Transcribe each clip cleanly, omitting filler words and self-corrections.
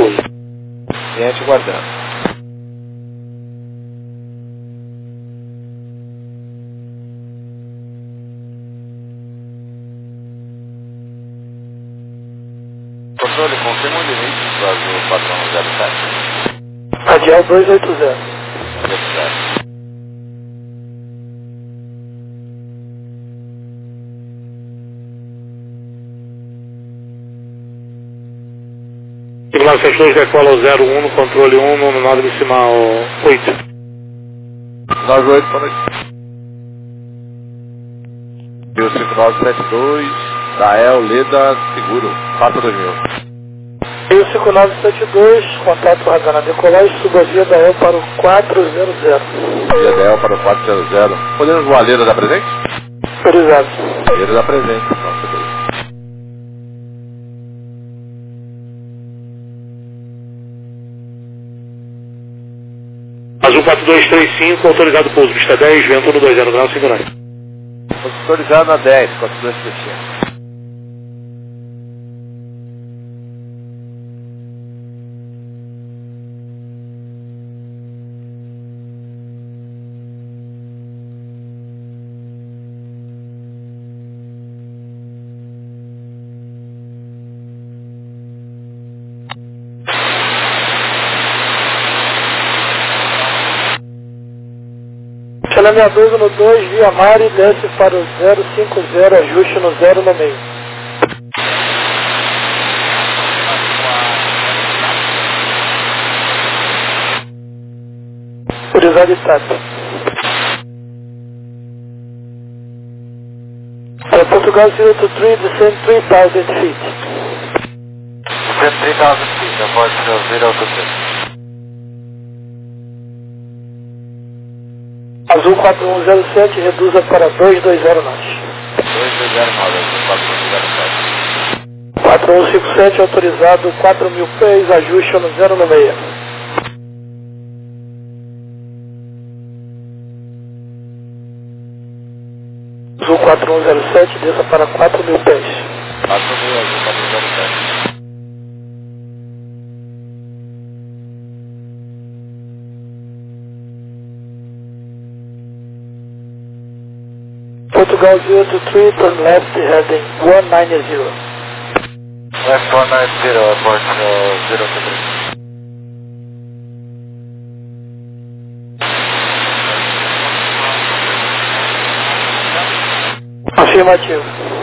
pouso. Cliente guardando. Controle, confirma o limite do Azul 4107. Radial 280. 280. Simulado 72, decola ao 01 no controle 1 no nado decimal 8. 98, boa noite. 5972, Dael, Leda, Seguro, passa 2000. 5972, contato radar na decolagem, suba via Dael para o 400. Via Dael para o 400. Podemos voar a Leda da presente? Autorizado. Leda da presente, nossa Deus. Azul 4235, autorizado pouso, pista 10, vento no 20 graus, segurança. Autorizado na 10, 4235. Chalamia 12 no 2, via Mari, desce para o 050, ajuste no 0 no meio. Autorizado e TAP. Portugal 023, descend 3000 feet. Descend 3000 feet, avoid 023. Azul 4107, reduza para 220 knots. 220 knots, 4107. 4157, autorizado 4.000 pés, ajuste no 0 no meio. Azul 4107, desça para 4.000 pés. 4.000, Azul 4107. Portugal 023, turn left, heading 190. Left 190, airport 023. Afirmativo.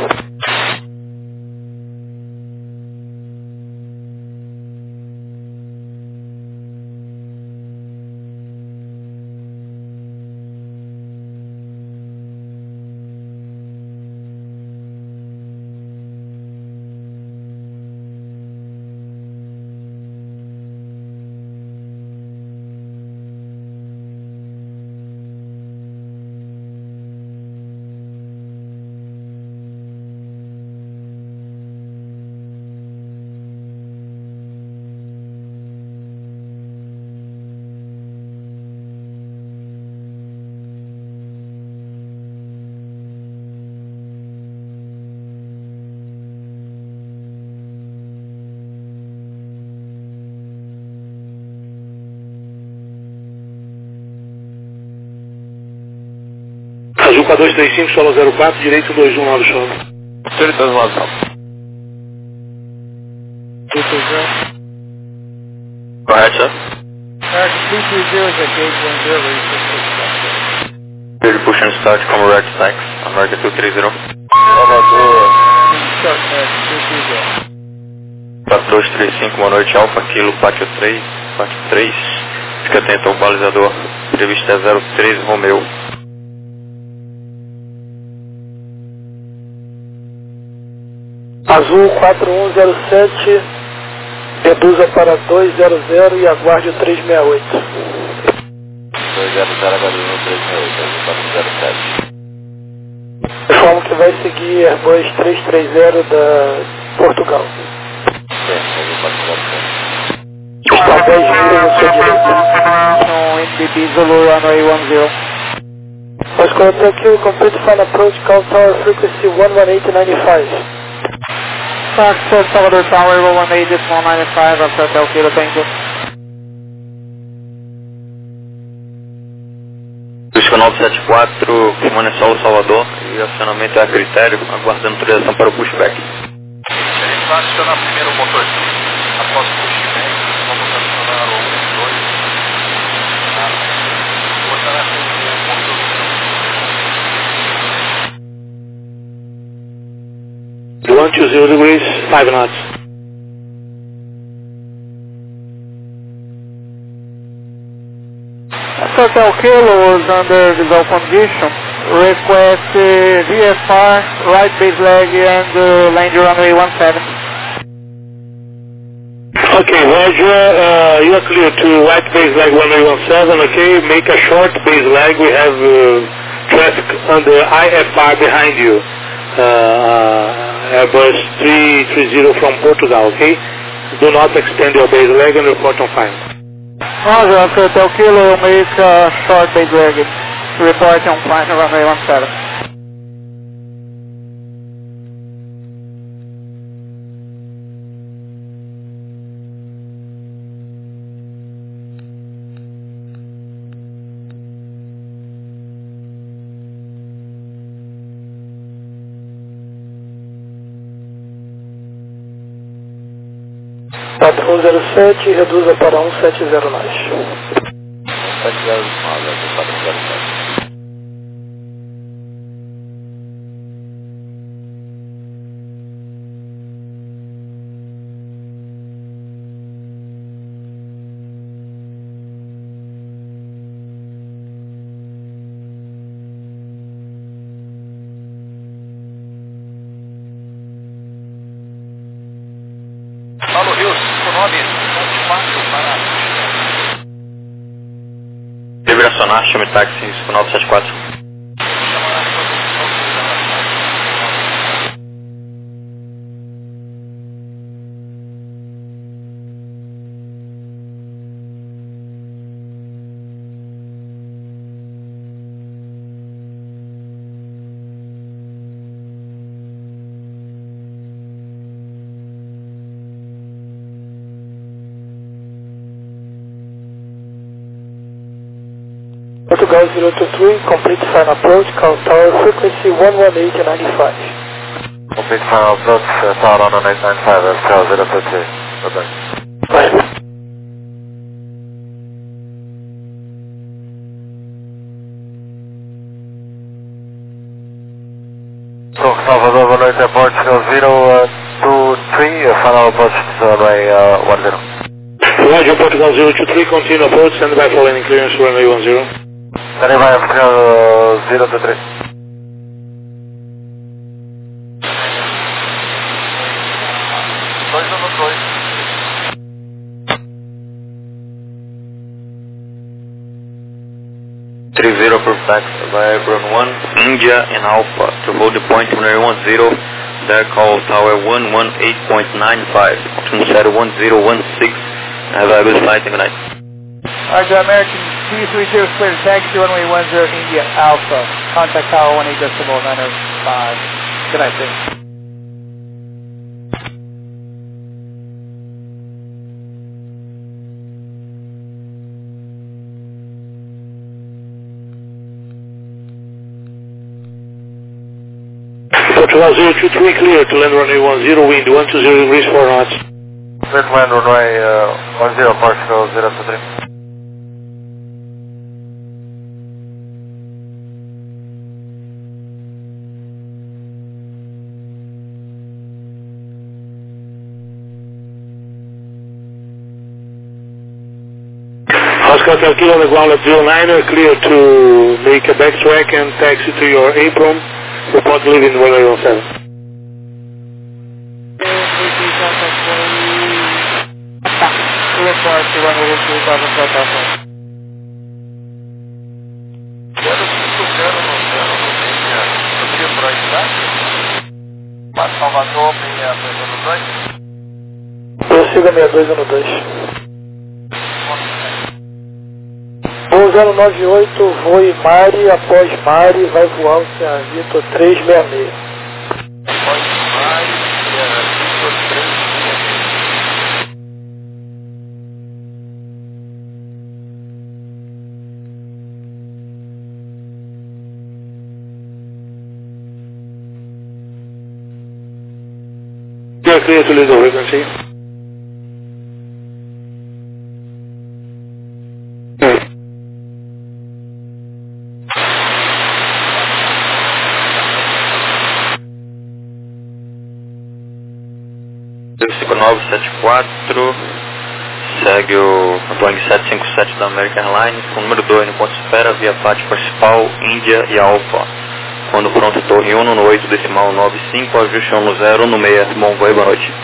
Azul 4235, solo 04, direito 219 solo. Direito 219 solo. Correto, sir. Correct, 330 is at gate 10, Ready push and start, come right thanks. American 230. Salvador. Start at 230. 4235, boa noite, Alfa, Kilo, Pátio 3. Pátio 3. Fica atento ao balizador. Prevista é 03, Romeu. Azul 4107, reduza para 200 e aguarde o 368. 200, aguarde no 368, Azul 407. Informo que vai seguir Airbus 330 da Portugal. Azul 407. Está 10 milhas à sua direita. NBB Zulu runway 10. Oscar Hotel Q, complete final approach, call tower frequency 11895. Foxtrot Salvador Tower, 118.195, after Hotel Kilo, thank you. Busca 974, Manesol, Salvador, e acionamento é a critério, aguardando autorização para o pushback. Ele vai acionar primeiro o motor 5, após o pushback, vamos acionar o 2, vou acionar com o motor 120 degrees, 5 knots. Hotel Kilo was under visual condition. Request VFR, right base leg and land runway 17. Okay, Roger, you are clear to right base leg 1817, okay, make a short base leg, we have traffic under IFR behind you, Airbus 330 from Portugal, okay, do not extend your base leg and report on final. Roger, after Hotel Kilo, make a short base leg, report on final runway 17. Padrão 07, reduza para 170 nós. 170, padrão 07. Paulo Rios, o nome 4 para... Liberacionar, chame táxi 5974. Portugal 023, complete final approach, call tower frequency 118.95. Complete final approach, tower 118.95, Hotel 023. Bye-bye. Bye. Salvador, boa noite, airport 023, final approach, runway 10. Roger, Portugal 023, continue approach, stand by for landing clearance, runway 10. Standing by, Portugal 023. For taxi by Airborne 1, India and Alpha to hold the point 1010, there call tower 118.95, option set 1016, have a good flight, good night. Roger, American T30 clear taxi, runway 10 India Alpha, contact tower 18.905. Good night, sir. Portugal 023, clear to land runway 10, wind 120 degrees 4 knots. Clear to land runway 10, Portugal 023. Oscar Hotel Kilo on the ground at 09er, clear to make a backtrack and taxi to your apron. Report leaving runway 17. Report to runway 2000. Quero no para Salvador, 6212. Prossiga 6212. 098, voe Mari, após Mari, vai voar o Ocean Vitor 366. Após Mari, Vitor clear to lead the frequency. Cinco 974, segue o Boeing 757 da American Airlines, com o número 2 no ponto de espera, via parte principal, Índia e Alfa. Quando pronto, torre 1 no 8 decimal 95, ajuste 1 no 0 no 6. Bom voo e boa noite.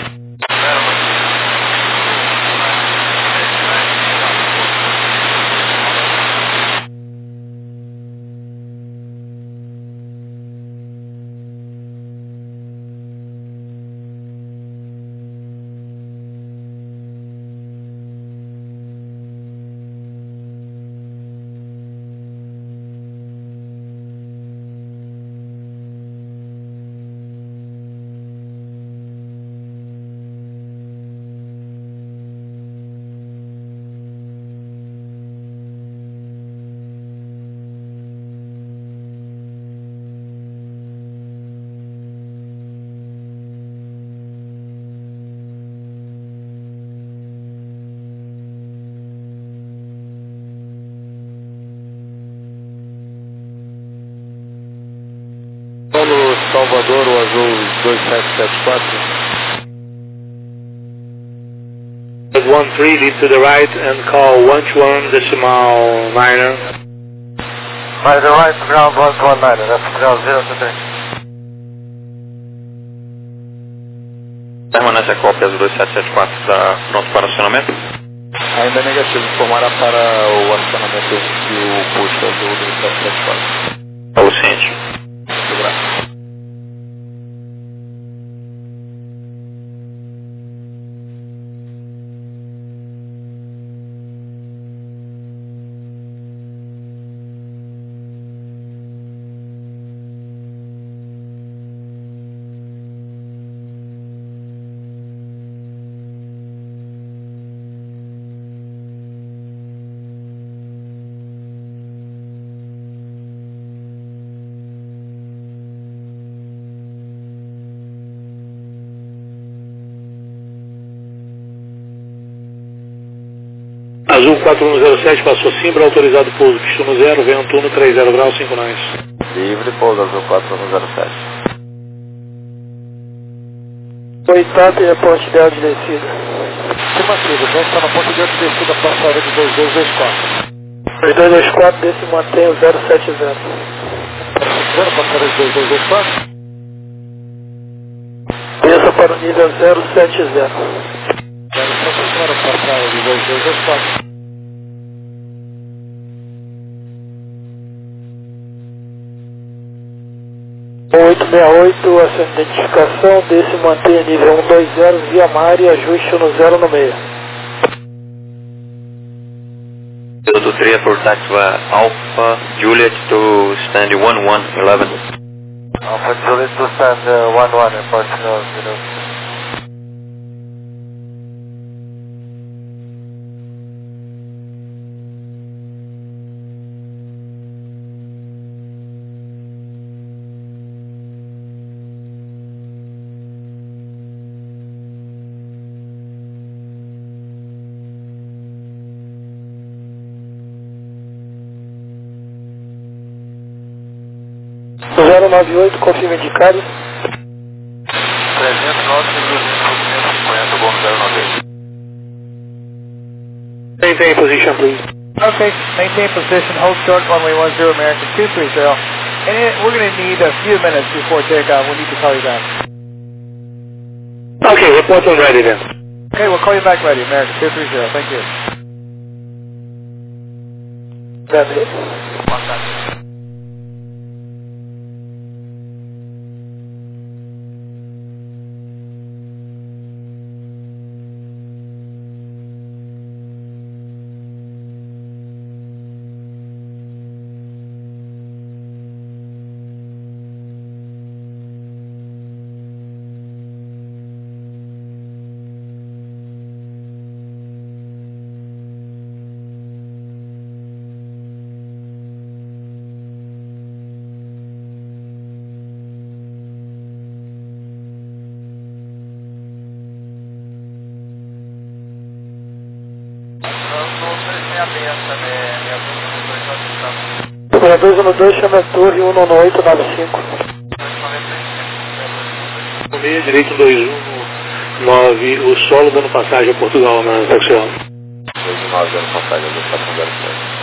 Paulo Salvador, o azul 2774. 13, lead to the right and call 121 decimal 9er. By the right, ground 119, that's ground 023. Permanece a cópia azul 2774, está pronto para acionamento? Ainda negativo, informará para o acionamento e o push azul 2774. Está o ciente. Azul 4107 passou Simbra, autorizado pouso, destino 0, vento 1, 30 graus, 5 nós. Livre, pouso azul 4107. Oitavo e a ponte ideal de descida. Afirmativo, já está na ponte ideal de descida para a área de 2224. 2224, desse mantém o 070. 0 para a área de 2224? Desça para o nível 070. 070 para a área de 2224. O 868, a sua identificação desse mantenha nível 120 via mar e ajuste no 0 no meio. Do 3 for taxi Alpha Juliet to stand 1111. Alpha Juliet to stand 11, report no 0. O 098, confirma indicado. 309, 250, bom 098. Maintain position, please. Okay, maintain position, hold short runway 10 American 230. And we're going to need a few minutes before takeoff. We need to call you back. Okay, report when ready then. Okay, we'll call you back ready, American 230. Thank you. That's it. 6212, chama a torre 19895. Meia direito 219, o solo dando passagem a Portugal na taxial. 219 dando passagem a 2407.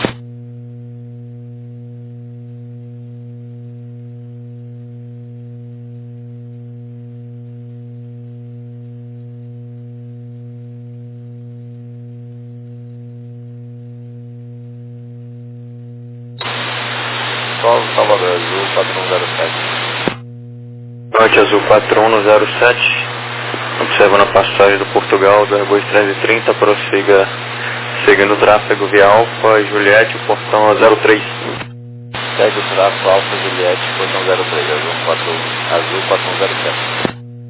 Salvador Azul 4107. Norte Azul 4107. Observando a passagem do Portugal do Airbus 330, prossiga seguindo o tráfego via Alfa Juliette, portão 03. Segue o tráfego Alfa Juliette, portão 03, Azul 4107.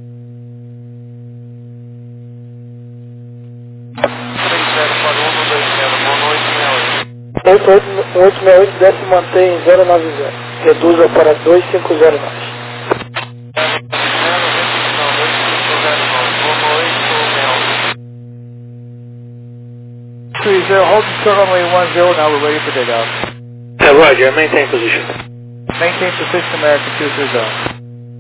8868, desce e mantém em 090. Reduza para 2509. Hold the runway 10, now we're ready for takeoff. Roger, maintain position. Maintain position, American 230.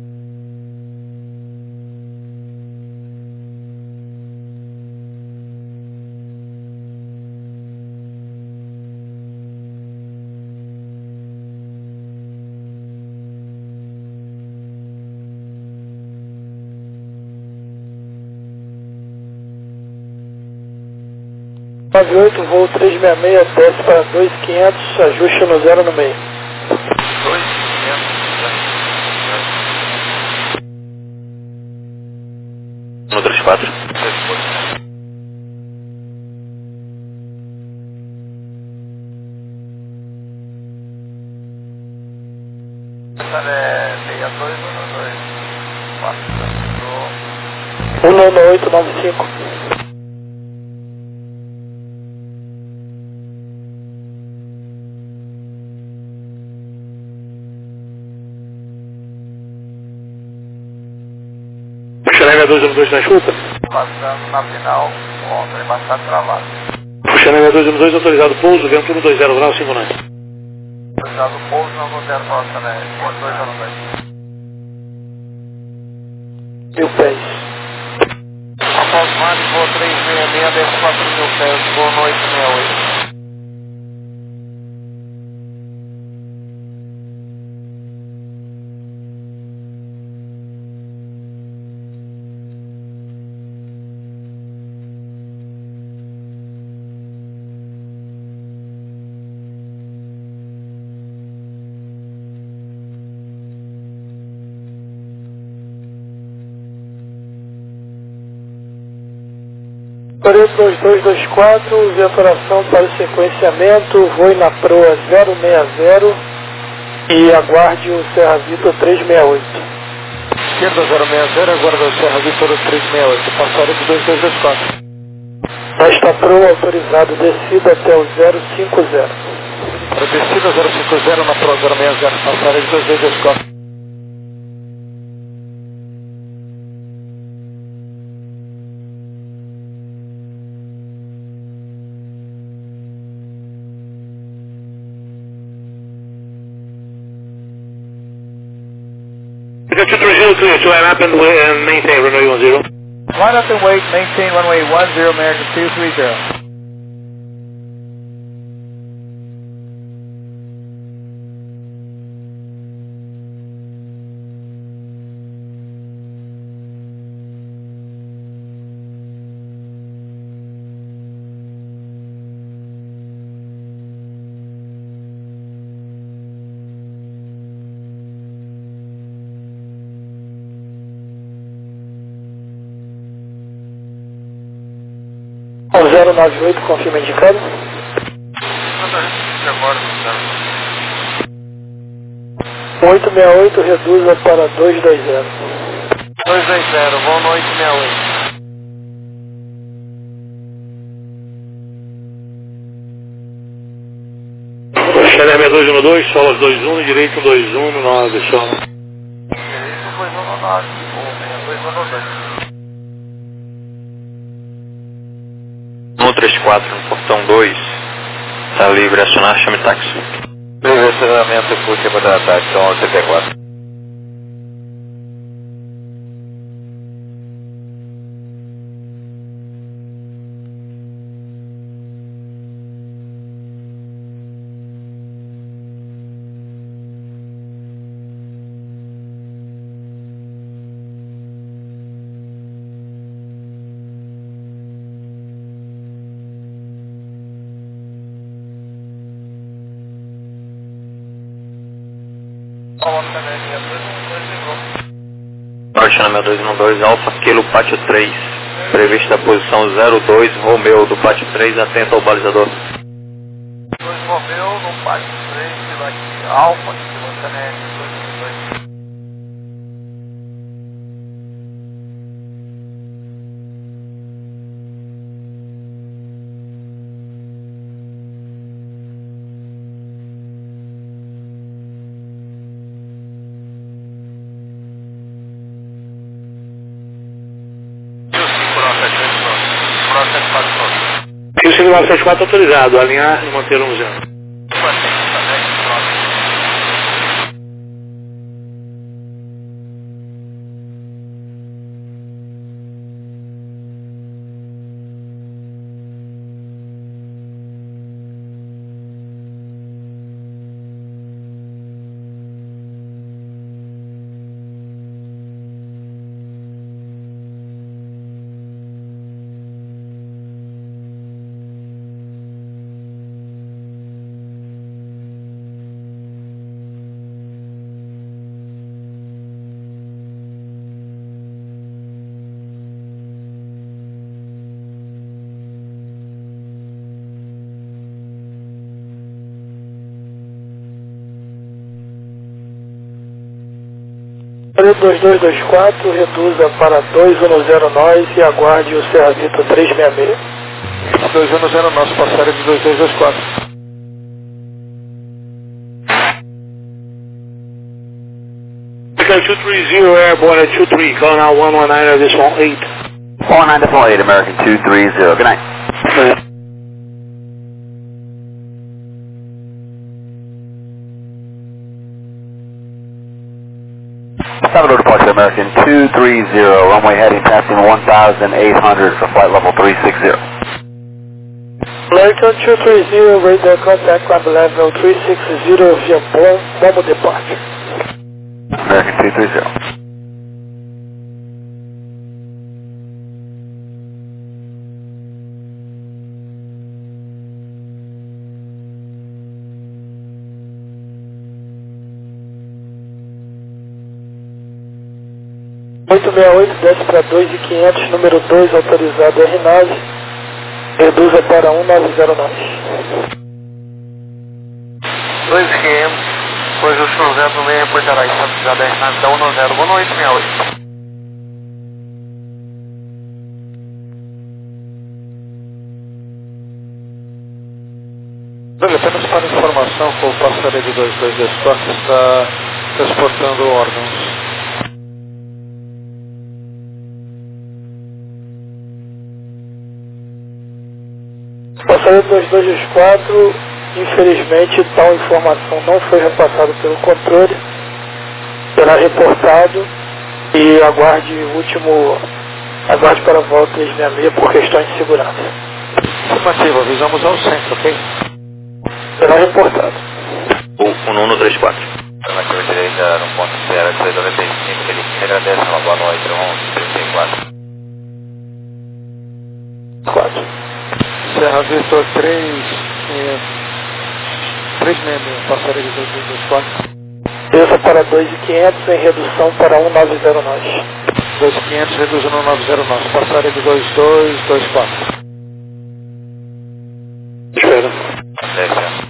98, voo 366, desce para 2500, ajuste no 0 no meio. 134. É 6212. 19895. Puxando 212 na escuta. Passando na final, ontem bastante travado. Puxando 212, autorizado pouso, vento 120 grau 59. Autorizado pouso, não vou ter nossa, né? 209. 1000 pés. Após mais, voo 366, desce 4000 pés, voo no 868. Coreia 2224, vetoração para o sequenciamento, voe na proa 060 e aguarde o Serra Vitor 368. Esquerda 060, aguarda o Serra Vitor 368, passagem de 2224. Esta proa autorizado, descida até o 050. Para descida 050 na proa 060, passagem de 2224. Got 230 clear to line up and maintain runway 10. Line up and wait, maintain runway 10, American 230. O 098, confirma indicado. Agora, 868, reduza para 220. 220, voo no 868. Xané 6212, solas 21, direito 219, solo. Direito 219, voo 6212. 134 no portão 2. Tá livre, acionar, chame táxi. Livre, acionamento, puxa para táxi, são 84. Norte 212 Alfa, Kilo Pátio 3. Prevista posição 02, Romeu do Pátio 3, atento ao balizador. 2 Romeu no Pátio 3, Kilo aqui, Alfa, Kilo Canete 212. E o 5974 autorizado, alinhar e manter o museu. Número 2224, reduza para 210 nós e aguarde o Serra Vitor 366. 210 nós, passarem de 2224. American 230 Airborne at 23, calling out 119 at this 18. 119.8, American 230, good night. Salvador departure, American 230, runway heading passing 1,800 for flight level 360. American 230, radar contact climb level 360 via Momo departure. American 230. Desce para 2.500, número 2, autorizado R9, reduza para 190 nós. 2.500, pois o senhor no meio reportará isso, autorizado R9, da 190, boa noite, 68. Apenas para informação, o passageiro de 2224 está transportando órgãos. Passageiro 2224, infelizmente tal informação não foi repassada pelo controle, será reportado e aguarde para a volta 366 por questões de segurança. Afirmativo, avisamos ao centro, ok? Será reportado. O 1134. Afirmativo direita no ponto 0395, ele agradece uma boa noite, 1134. 4. Serra Vitor 366, passageiro de 2224. Desça para 2.500 em redução para 190 nós. 2500 reduzindo 190 nós, passageiro de 2224. Espera. Desce.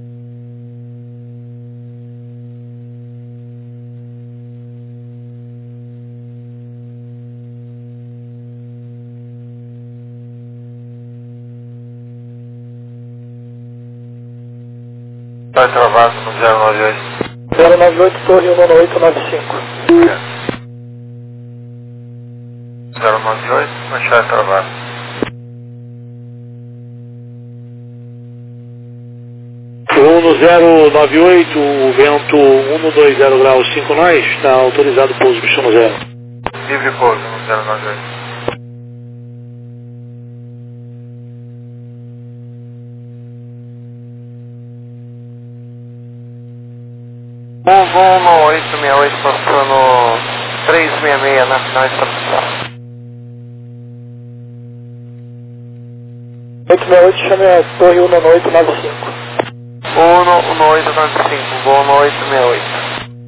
Está travado no 098. 098, torre 11895. 098, mas está travado. 1098, o vento 120 graus 5 nós, está autorizado o pouso pista 10. Livre pouso, 1098. Voo no 868 passando 366 na final estacional. 868, chame a torre 19895. 11895, voo no 868.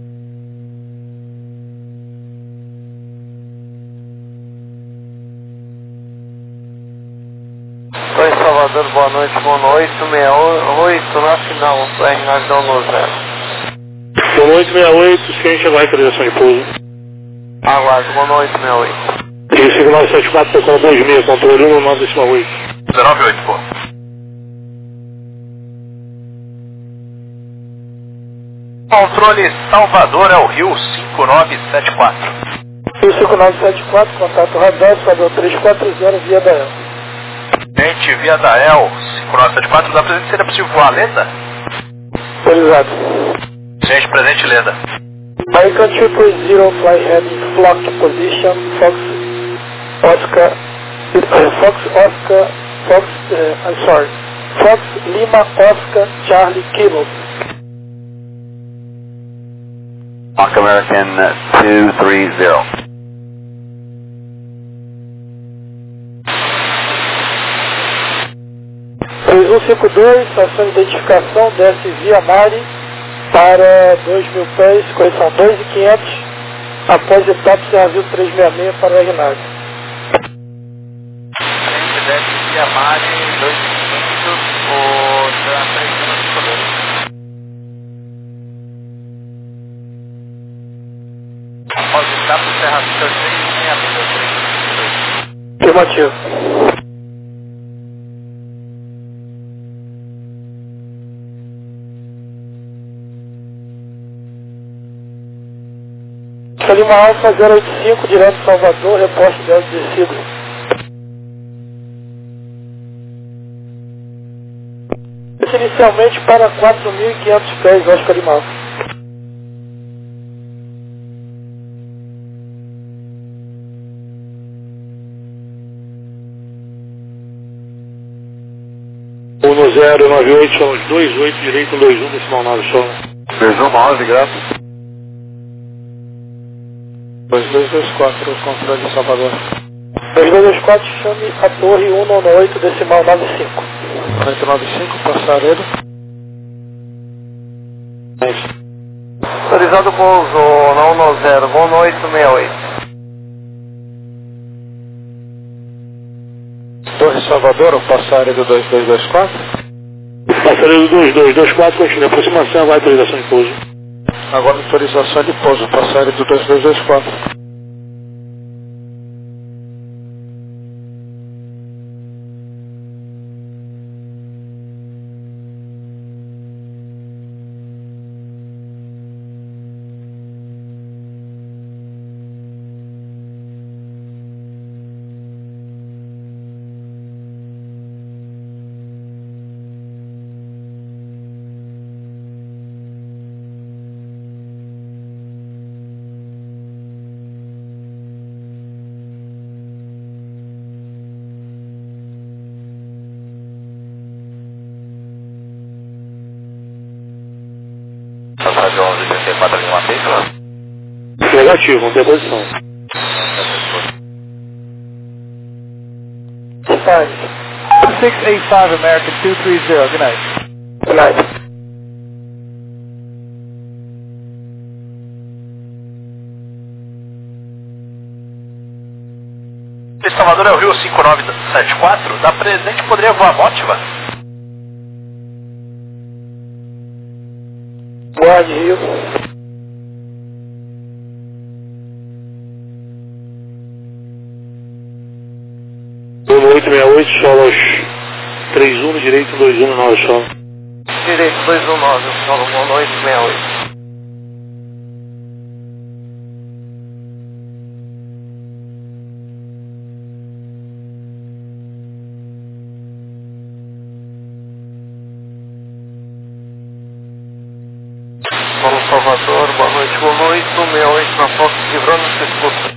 Estou em Salvador, boa noite, voo no 868 na final, RNAV no 0. Voo 868, ciente agora autorização de pouso. Aguardo, voo no 868. E 5974, tocando 26, controle 198. 198, pô. Controle Salvador é o Rio 5974. Rio 5974, contato radar, Salvador 340, via da El. Gente, via da El 5974, dá presente, seria possível voar a Leda? Autorizado. Gente, presente Leda. American 230, fly heading flock position, Fox Lima Oscar Charlie Kilo. Hawk American 230. Estação de identificação, desce via Mari para 2.000 pés, correção 2.500, após etapa serviço 366 para o RNAV. Desce via Mari 2.500 ou 3 minutos por mês. Após etapa serviço 366. Afirmativo. Lima Alfa 085, direto Salvador, reposto de alta descida. Inicialmente para 4.500 pés, Oscar Lima Alfa. No 098, são os 28, direito 21, decimal 9, só. 2111, graças. 2224, controle de Salvador. 2224, chame a torre 198, decimal 95. 895, passaredo. Autorizado pouso na 190, voo no 868. Torre Salvador, o passaredo 2224. Passaredo 2224, continua aproximação, agora autorização de pouso. Agora autorização de pouso, passaredo 2224. Passagem 1184 ali, uma tecla. Negativo, vamos ter a posição. 685 American 230, good night. Good night. Salvador é o Rio 5974, da presente poderia voar Mótiva? Boa de Rio. No 868, solo aos 31, direito 219, solo. Direito 219, solo voo no 868. Salvador, boa noite, 168 na Fox Livrando, se escuta.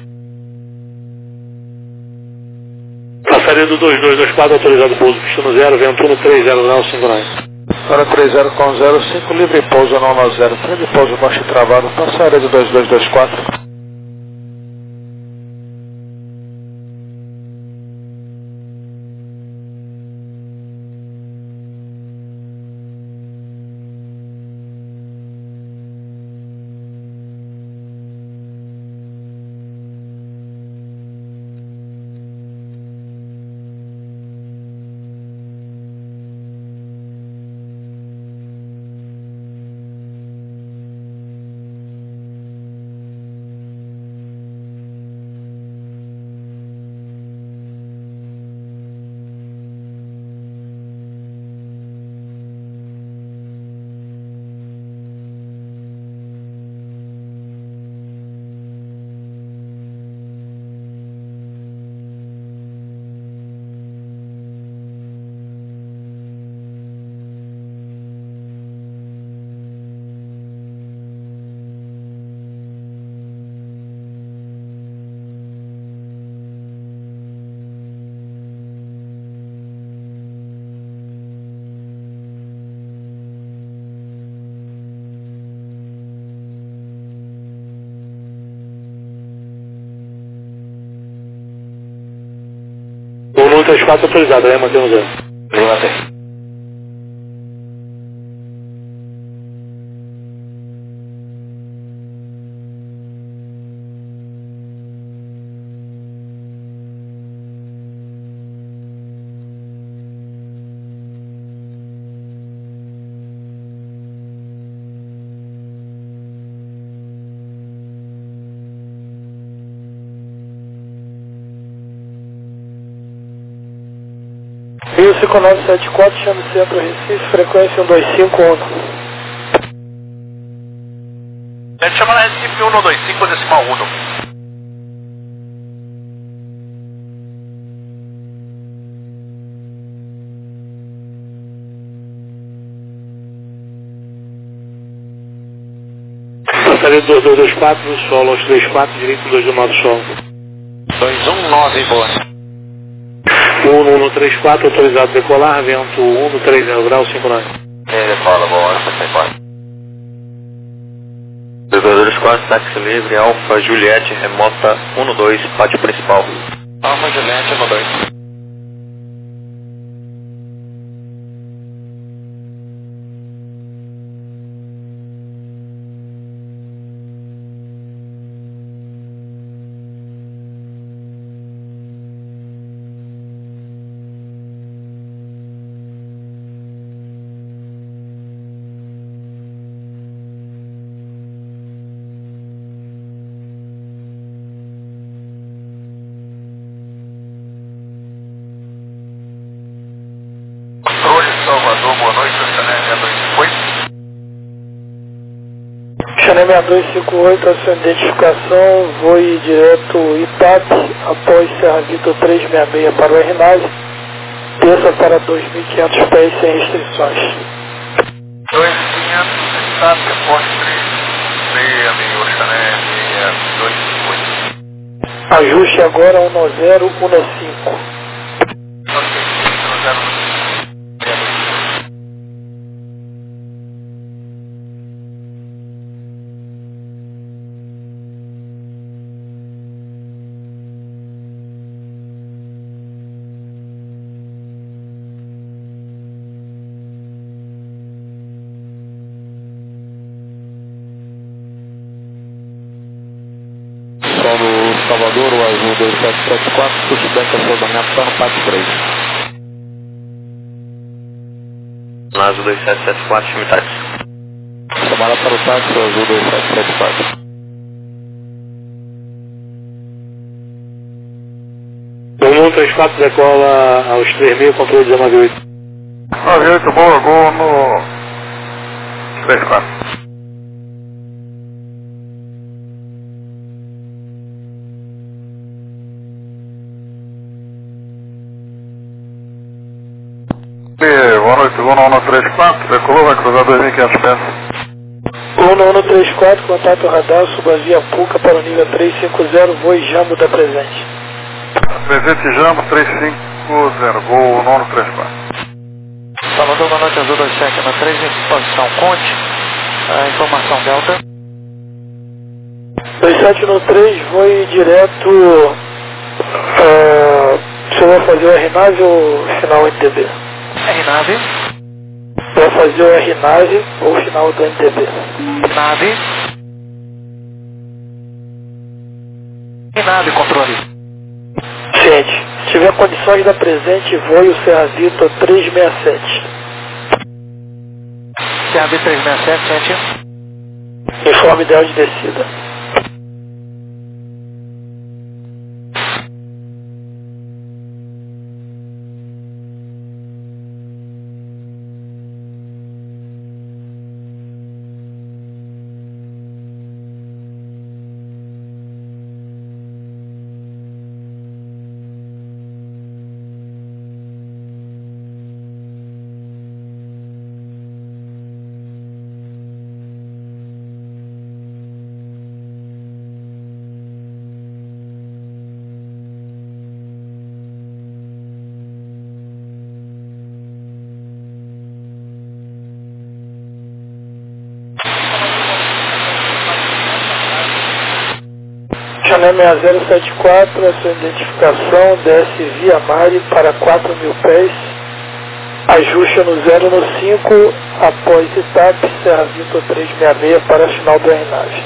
Passaria do 2224, autorizado pouso, destino 0, vento 130, Hora 30 com 05, livre pouso não na 0, livre pouso baixo e travado, passaria do 2224. O 134 autorizado, né? Mantendo 0. Levantei. Rio 5974, chama Centro Recife, frequência 1251. A gente chama na Recife 125 decimal 1. Passaria do 2224 no solo, aos 34, direito 219 solo. 219, boa. 134, autorizado decolar, vento 130 graus, 59. Decola, boa hora, você pode. 2224, táxi livre, Alfa Juliette, remota 12, pátio principal. Alfa Juliette, 12. Salvador, boa noite, Chané 628. Chané 6258, a sua identificação, voe direto ITAP, após Serra Vitor 366 para o R9, desça para 2.500 pés sem restrições. 2.500, ITAP, aporte 366, Chané 6258. Ajuste agora 1015. Do Salvador, o azul 2774, suspende a soldamento, está no pátio 3. No azul 2774, time táxi. Chamada para o táxi, o azul 2774. 134, decola aos 3.000, controle 198. 98, boa, gol no 34. Boa noite, gol no 134, decolou, vai cruzar 2.500 pés. 1134, contato radar, suba via Puca para o nível 350, voo e Jambo da presente. Presente Jambo 350, voo 1134. Salvador, boa noite, Azul 27 na 3, em posição Conte. Informação Delta. 2793, voo direto. Você vai fazer o RNAV ou final NTB? RNAV. Vai fazer o RNAV ou final do NTB? Nave. RNAV, controle. Ciente. Se tiver condições da presente, voe o Serra Vitor 367. CAB 367, ciente. Informe ideal de descida. Chanel 6074, a sua identificação, desce via Mari para 4.000 pés, ajuste no 0 no 5, após TAP, Serra Vitor 366 para a final do RNAV.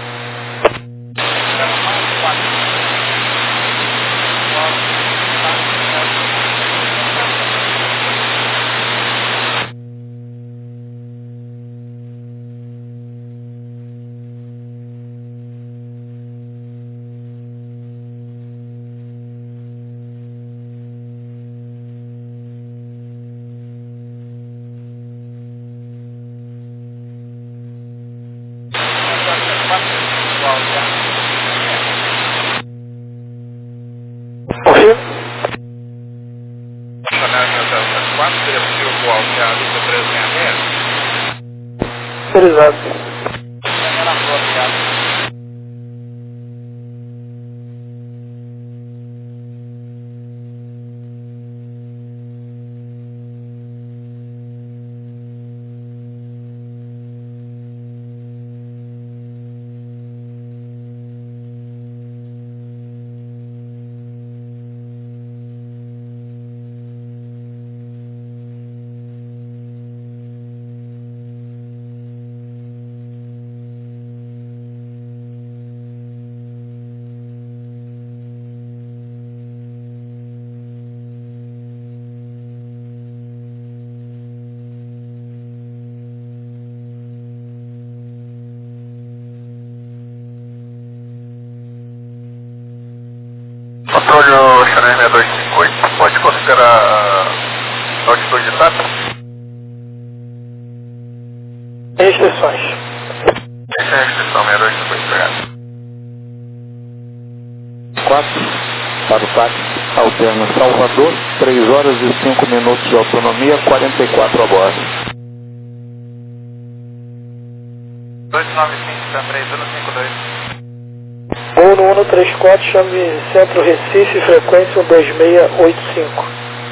Confirma? Chanel 6074, seria possível voar o Serra Vitor 366? Autorizado. Controle Chanel 6258, pode considerar altitude de TAP? Restrições. Essa é a restrição 6258, obrigado. 4 para o táxi, alterna Salvador, 3 horas e 5 minutos de autonomia, 44 a bordo. 295, André, 052. Voo no 134, chame Centro Recife, frequência 12685.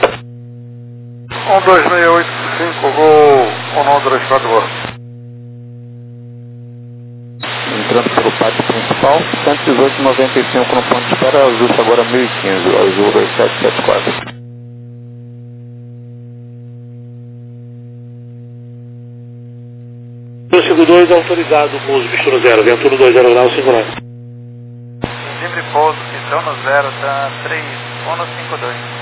12685, voo 1134, voo. Entrando pelo pátio principal, 118,95 no ponto de espera, ajuste agora 1015, Azul 2774. 252 autorizado, pouso Visto 0, vento no 20 grau 59. Livre pouso, pistão no 0, tá 3152.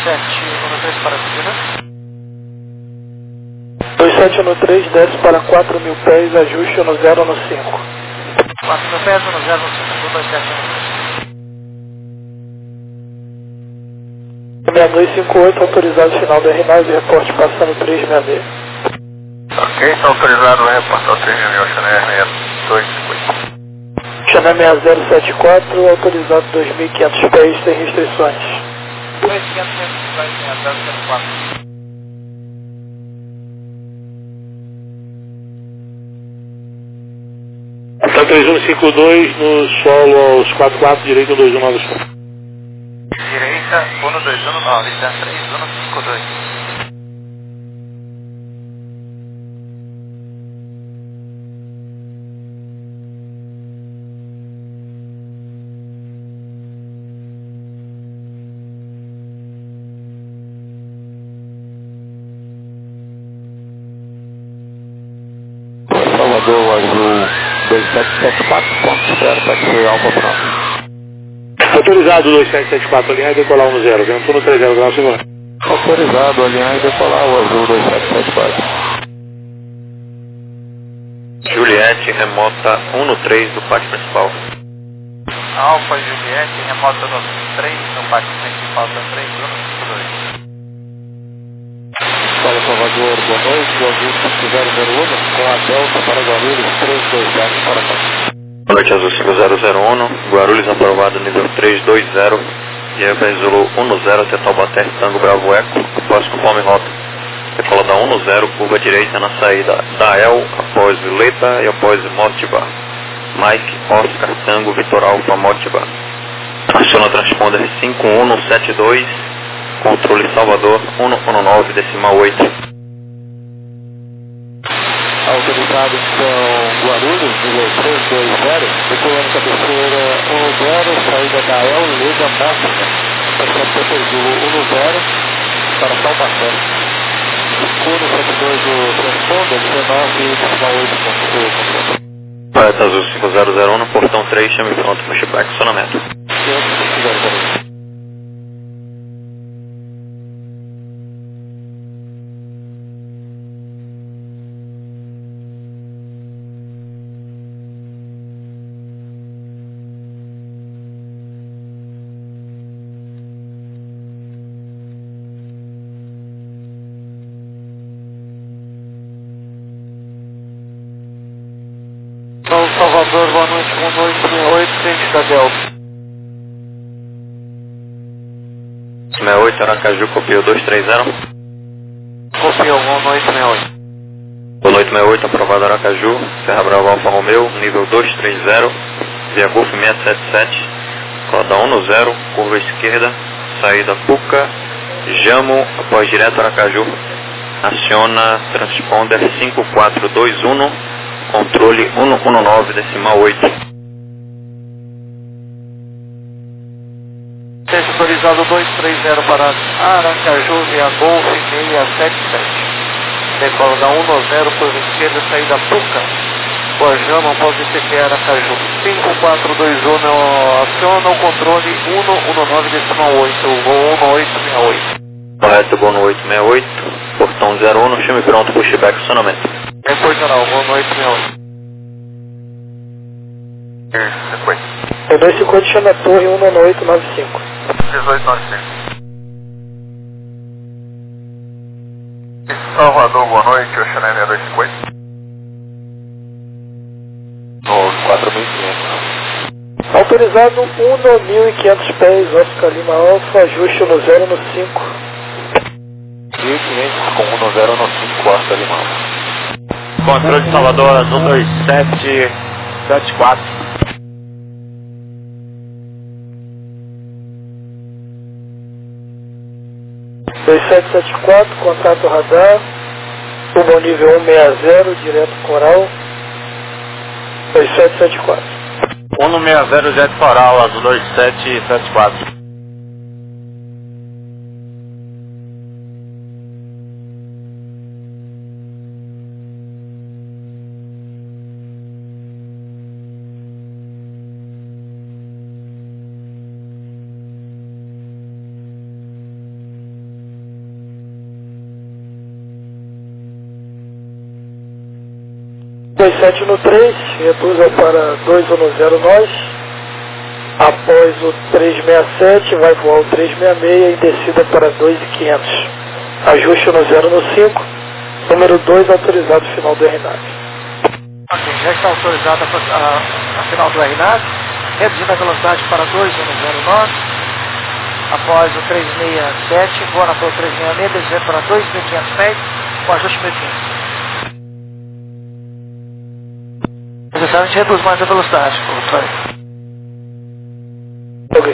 2713 para cima. 2713 desce para 4.000 pés, ajuste no 0 no 5. 4.000 pés no 0 no 5, 22713. 6258, autorizado final do R9, reporte passando 366. Ok, está autorizado o reporte ao 366, Chanel 6258. Chanel 6074, autorizado 2.500 pés, sem restrições. 2.500 pés, 6074. Está 3152 no solo aos 44, direito 2195. Direita, 1219, está 3152. Salvador Azul 2774, ponto 0, taxi Alfa França. Autorizado 2774, alinhar e decolar 10, vento no 30, grau segundo. Autorizado, alinhar e decolar o Azul 2774. Juliette, remota 1 no 3 do pátio principal. Alfa Juliette, remota no 3, no pátio principal da 3152. Fala Salvador, boa noite, o Azul 5001, com a Delta para Guarulhos 324 para cá. Boa noite, Azul 5001, Guarulhos aprovado nível 320, e Zulu 10 até Taubaté, Tango Bravo Eco, após conforme rota. Decola da 10, curva direita na saída da El, após Violeta e após Motiba. Mike, Oscar, Tango, Vitor Alfa, Motiba. Aciona transponder 5172, controle Salvador 119, decimal 8. Autorizado então Guarulhos, nível 320, decolando cabeceira 10, saída da El, Liga Máxima, estação Zulu 10, para Taubaté. Escuro 72 do transponder, 19,8. Correto, Azul 5001, no portão 3, chame pronto, pushback, acionamento. Então, Salvador, boa noite, 1268, frente da Delta. 68, Aracaju, copiou 230. Copiou, 1868. Boa noite, 68, aprovado Aracaju, Serra Brava Alfa Romeo, nível 230, via Golf 677, roda 10, curva esquerda, saída Puca, Jamo, após direto Aracaju, aciona transponder 5421, controle 119, decimal 8. Autorizado 230 para Aracaju, via Golf 677. Decola da 10, curva esquerda, saída Puca. Guajama, após ICP Aracaju. 5421, aciona o controle 119, decimal 8, voo 1868. Correto, voo no 868, portão 01, chame pronto, pushback, acionamento. Reportará, voo no 868. Sequência. É 250, chama a torre 19895. 1895. Salvador, boa noite, o Chanel 6250. No 4500. Autorizado 1.500 pés, Oscar Lima Alfa, ajuste no 0 no 5. 1500 com 10 no 5, Costa Limão. Controle de Salvador, Azul 2774. 2774, contato radar, rumo ao nível 160, direto coral, 2774. 160, jet coral, Azul 2774. 27 no 3, reduza para 210 nós. Após o 367, vai voar o 366 e descida para 2.500. Ajuste no 0 no 5. Número 2, autorizado final do RNAV. Ok, já está autorizado a final do RNAV. Reduzindo a velocidade para 210 nós. Após o 367, voando para o 366, descendo para 2.500 pés, com ajuste 1.500. Necessariamente reduz mais a velocidade, Troy. Ok.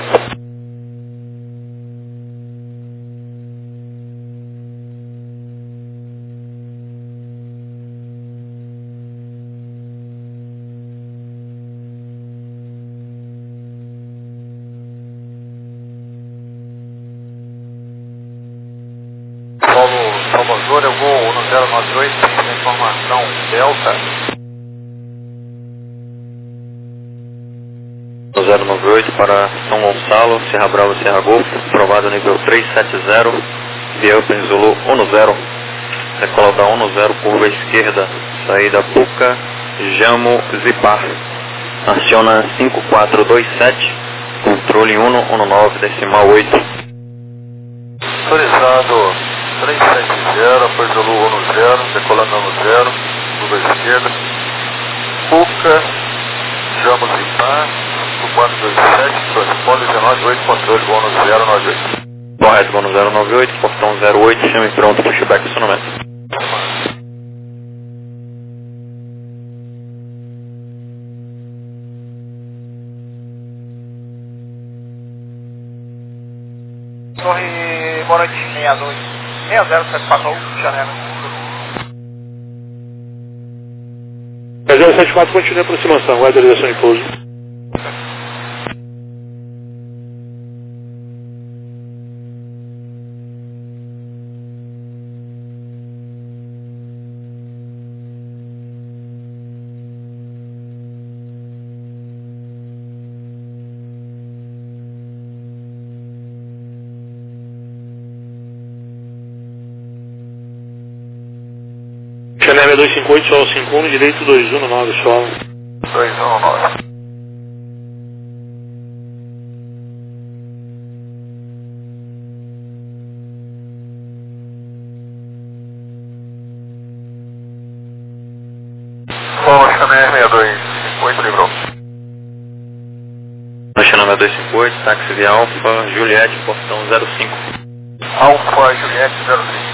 Salvador, eu vou no 098, tem informação Delta. No 098 para São Gonçalo, Serra Brava, Serra Golfo, aprovado nível 370, Bielpen Zulu 10, decola da 10, curva esquerda, saída Puca, Jamo, Zipar, aciona 5427, controle 119, decimal 8. Autorizado 370, Apoio Zulu 10, decolando 10, curva esquerda, Puca, Jamo, Zipar, 427, transponder 098, controle voo no 098. Correto, voo no 098, portão 08, chame pronto, pushback e acionamento. Torre, boa noite, 62. 60741, janela. 074 continua a aproximação, aguarda a direção em pouso. Chanel 258, solo 51, direito 219, solo. 219. Bom, Chanel 6258, livrou. No Chanel 258, táxi via Alfa, Juliette, portão 05. Alfa, Juliette 05.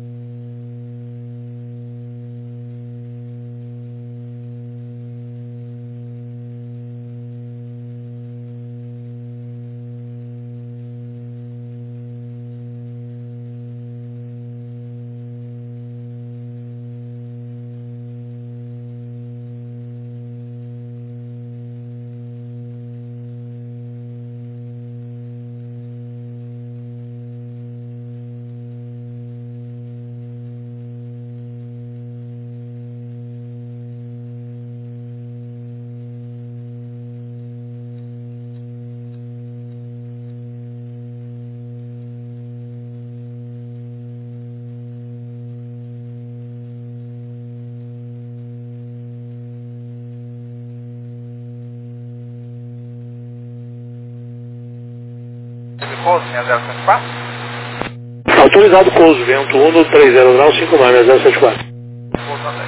Pouso, 074. Autorizado pouso, vento 1 no 30 grau, 5 mais, 074. Pouso André.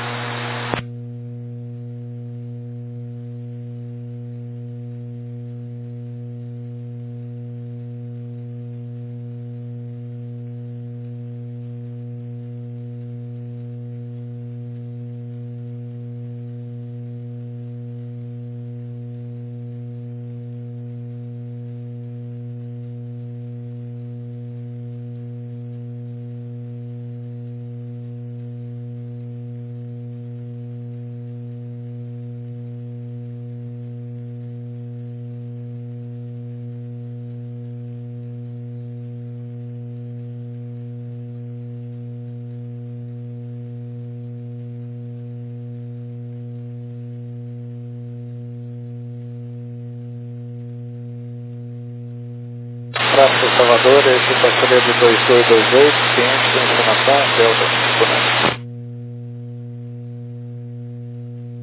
Tráfego Salvador, esse passageiro de 2228, ciente de informação, Delta.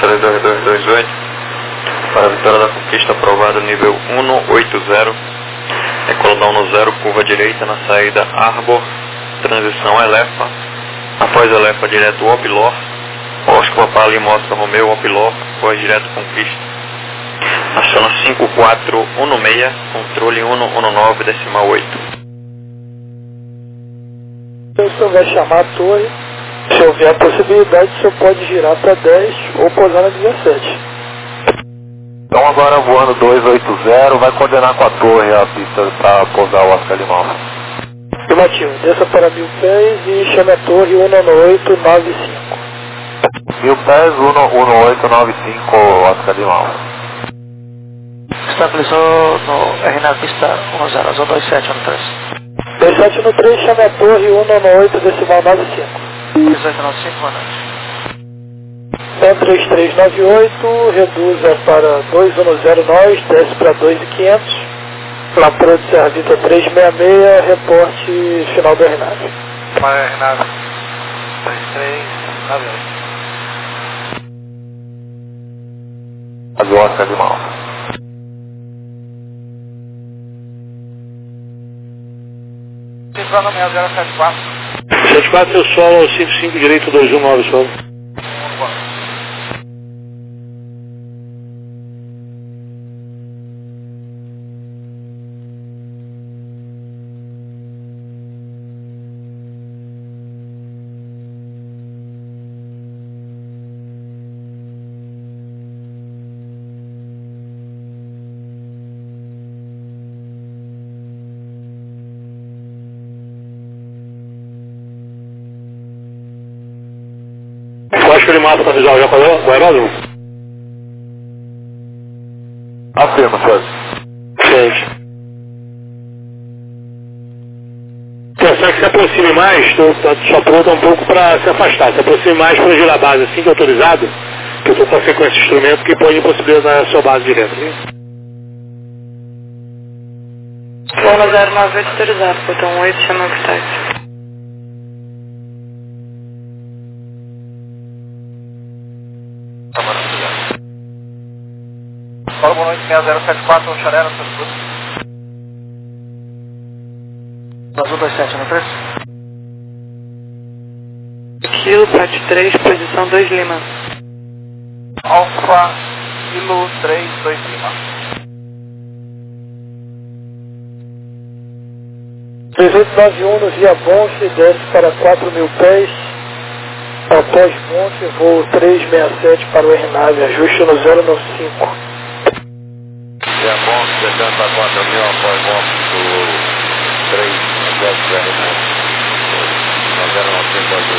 3228. Para a Vitória da Conquista, aprovado nível 180. Ecolodão no 0, curva direita na saída Arbor, transição Elefa. Após Elefa, direto Opilor. Oscar Papa Lima Oscar Romeu Opilor, após direto Conquista. Aciona 5416, controle 119, decimal 8. Então o senhor vai chamar a torre. Se houver a possibilidade, o senhor pode girar para 10 ou pousar na 17. Então agora voando 280, vai coordenar com a torre a pista para pousar o Oscar Limão. Afirmativo, desça para 1000 pés e chame a torre 11895. 1000 pés, 11895, Oscar Limão. Estabilizou no RNA pista 10, azul 2713. 2713, chame a torre 198 decimal 95. 1895, boa noite. 3398, reduza para 210 nós, desce para 2500. Lapro de Serra Vita 366, reporte final do RNAV. RNAV 2398. Azul Oscar Limão. Cifrando 6074. 74 seu solo ao 55 direito 219 solo. Oscar Lima para avisar o aeródromo? Afirma, senhor. Gente. Pensar que se aproxime mais, só pronto um pouco para se afastar. Se aproxime mais para girar a base assim que autorizado, que eu estou com a sequência de instrumento que pode impossibilitar a sua base direta. Zona 09 autorizado, botão 8, chama o táxi. Fala, boa noite, 6074, um Xarela, Azul 2713. Kilo, parte 3, posição 2 Lima. Alfa, Kilo 32 Lima. 3891 no Via Bonfe, desce para 4000 pés. Após Bonfe, voo 367 para o RNAV, ajuste no 095. É bom, descendo para 4000, após bom, do 370, né? 095 azul.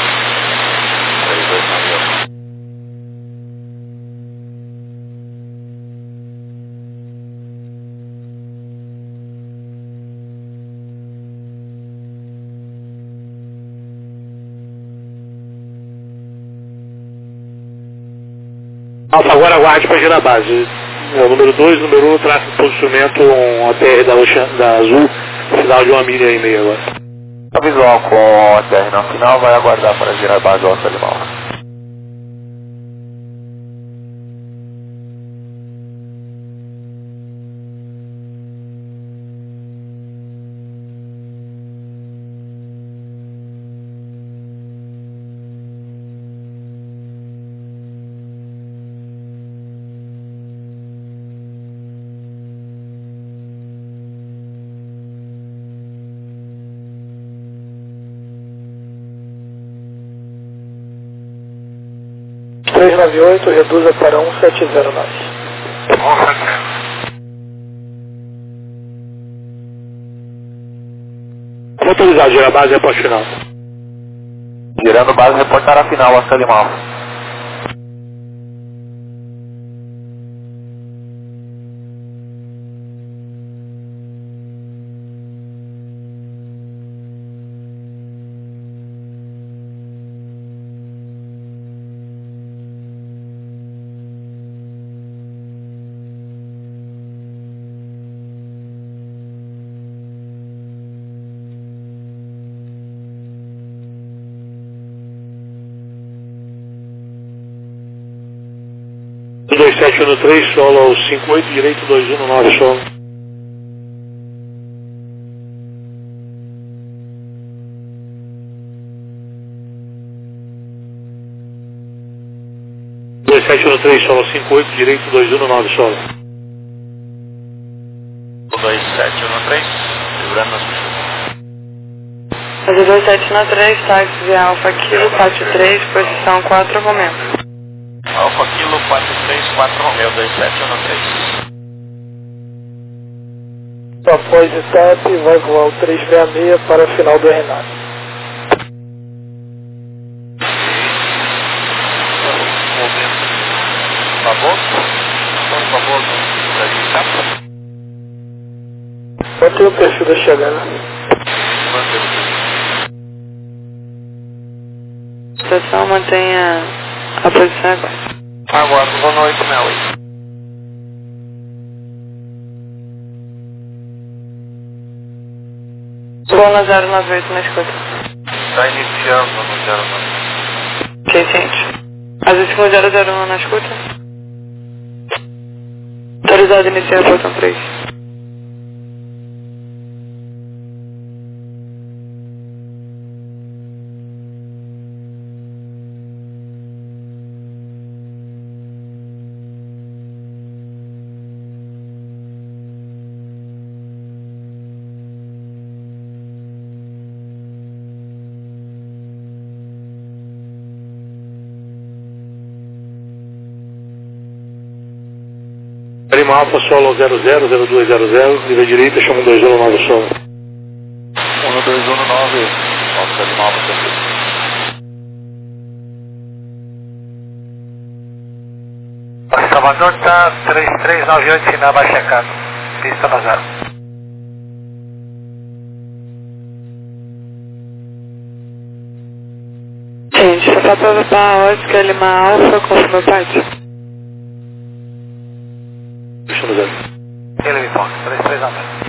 389. Alfa, agora aguarde para girar a base. É o número 2, número 1, traça do instrumento, um ATR da Azul, final de uma milha e meia agora. A visual com a TR na final vai aguardar para girar a base do Oscar Limão. Reduza para 170 nós. 170. Vou autorizar, girar a base e reporte final. Girando base, reportar a final, Oscar Limão. 2713, solo ao 58, direito 219, solo. Solo 58, direito 219, solo. 2713, segurando nas pistas. Fazer 2713, táxi Alfa Kilo 43, posição 4 Romeo. Alfa Kilo 434 Romeo, 2713. Após STAP, vai voar o 366 para a final do Renato. Mantém o perfil da chegada. Estação, mantenha a posição agora. Aguardo, boa noite, Mel. Bola 098 na escuta. Está iniciando no 09. Ok, ciente. Azul 001 na escuta. Autorizado a iniciar a botão 3. Lima Alfa, solo 000200, nível direita, chama 1219, solo. 1219, Alfa Lima Alfa, Salvador está 3398, final vai checado. Pista na 0. Gente, só para a Oscar Lima Alfa, confirma o parte. Chama 0. Ele me ponte, 3398.